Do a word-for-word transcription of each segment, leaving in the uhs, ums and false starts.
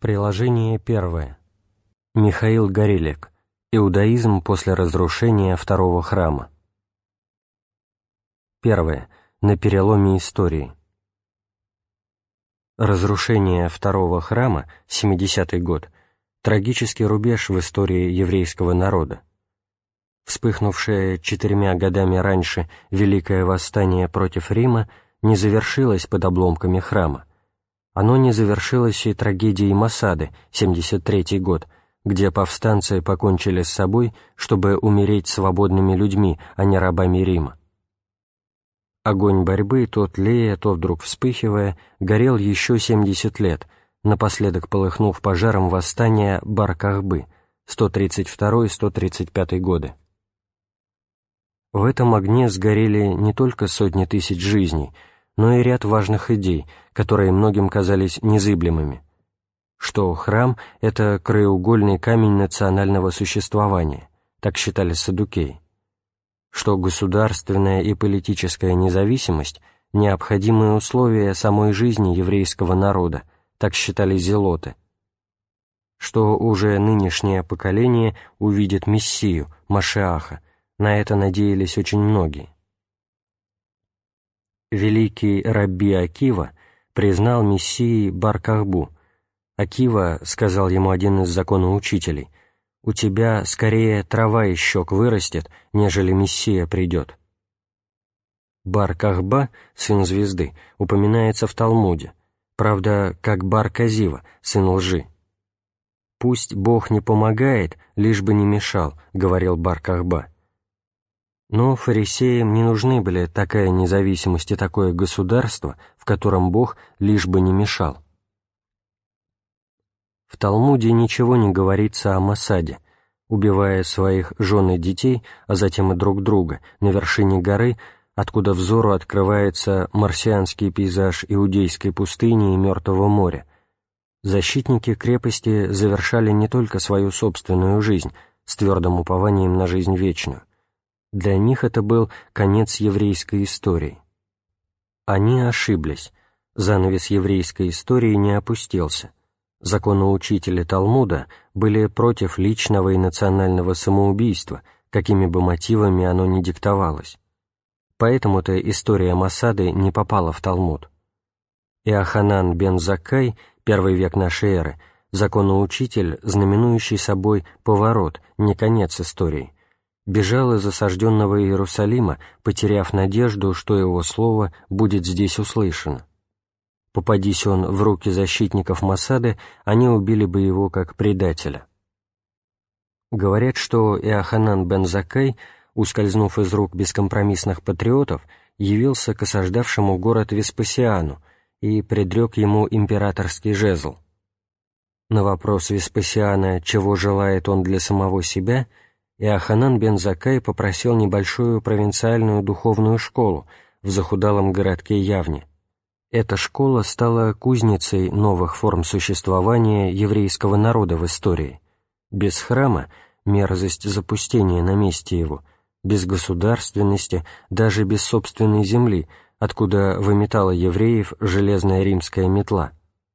Приложение первое. Михаил Горелик. Иудаизм после разрушения второго храма. Первое. На переломе истории. Разрушение второго храма, семидесятый год, трагический рубеж в истории еврейского народа. Вспыхнувшее четырьмя годами раньше Великое Восстание против Рима не завершилось под обломками храма. Оно не завершилось и трагедией Масады, семьдесят третий год, где повстанцы покончили с собой, чтобы умереть свободными людьми, а не рабами Рима. Огонь борьбы, то тлея, то вдруг вспыхивая, горел еще семьдесят лет, напоследок полыхнув пожаром восстания Бар-Кохбы, сто тридцать второй — сто тридцать пятый годы. В этом огне сгорели не только сотни тысяч жизней, но и ряд важных идей, которые многим казались незыблемыми, что храм — это краеугольный камень национального существования, так считали саддукеи, что государственная и политическая независимость — необходимые условия самой жизни еврейского народа, так считали зелоты, что уже нынешнее поколение увидит Мессию, Машиаха, на это надеялись очень многие. Великий Рабби Акива признал Мессией Бар-Кохбу. Акива, сказал ему один из законоучителей, «У тебя скорее трава из щек вырастет, нежели Мессия придет». Бар-Кохба, сын звезды, упоминается в Талмуде, правда, как Бар-Казива, сын лжи. «Пусть Бог не помогает, лишь бы не мешал», — говорил Бар-Кохба. Но фарисеям не нужны были такая независимость и такое государство, в котором Бог лишь бы не мешал. В Талмуде ничего не говорится о Масаде, убивая своих жен и детей, а затем и друг друга, на вершине горы, откуда взору открывается марсианский пейзаж иудейской пустыни и Мертвого моря. Защитники крепости завершали не только свою собственную жизнь с твердым упованием на жизнь вечную. Для них это был конец еврейской истории. Они ошиблись. Занавес еврейской истории не опустился. Законоучители Талмуда были против личного и национального самоубийства, какими бы мотивами оно ни диктовалось. Поэтому-то история Масады не попала в Талмуд. Иоханан бен Заккай, первый век нашей эры, законоучитель, знаменующий собой поворот, не конец истории, бежал из осажденного Иерусалима, потеряв надежду, что его слово будет здесь услышано. Попадись он в руки защитников Масады, они убили бы его как предателя. Говорят, что Иоханан бен Заккай, ускользнув из рук бескомпромиссных патриотов, явился к осаждавшему город Веспасиану и предрек ему императорский жезл. На вопрос Веспасиана, чего желает он для самого себя, Иоханан бен Заккай попросил небольшую провинциальную духовную школу в захудалом городке Явне. Эта школа стала кузницей новых форм существования еврейского народа в истории. Без храма — мерзость запустения на месте его, без государственности, даже без собственной земли, откуда выметала евреев железная римская метла.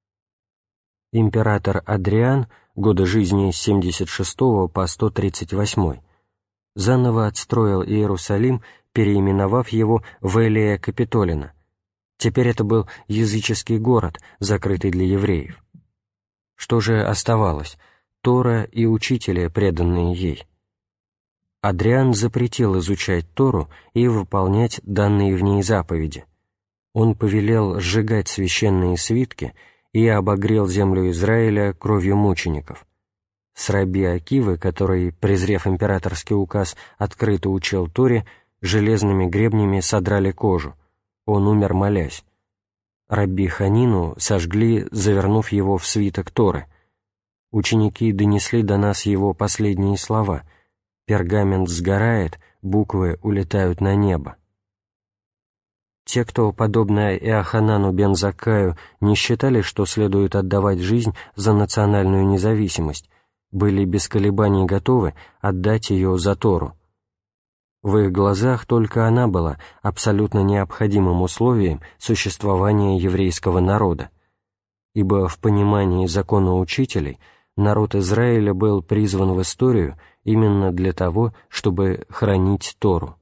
Император Адриан, годы жизни с семьдесят шестого по сто тридцать восьмой, заново отстроил Иерусалим, переименовав его в Элия Капитолина. Теперь это был языческий город, закрытый для евреев. Что же оставалось? Тора и учители, преданные ей. Адриан запретил изучать Тору и выполнять данные в ней заповеди. Он повелел сжигать священные свитки и обогрел землю Израиля кровью мучеников. С Рабби Акивы, который, презрев императорский указ, открыто учил Торе, железными гребнями содрали кожу. Он умер, молясь. Рабби Ханину сожгли, завернув его в свиток Торы. Ученики донесли до нас его последние слова: «Пергамент сгорает, буквы улетают на небо». Те, кто, подобно Иоханану бен Заккаю, не считали, что следует отдавать жизнь за национальную независимость, были без колебаний готовы отдать ее за Тору. В их глазах только она была абсолютно необходимым условием существования еврейского народа. ибо в понимании закона учителей народ Израиля был призван в историю именно для того, чтобы хранить Тору.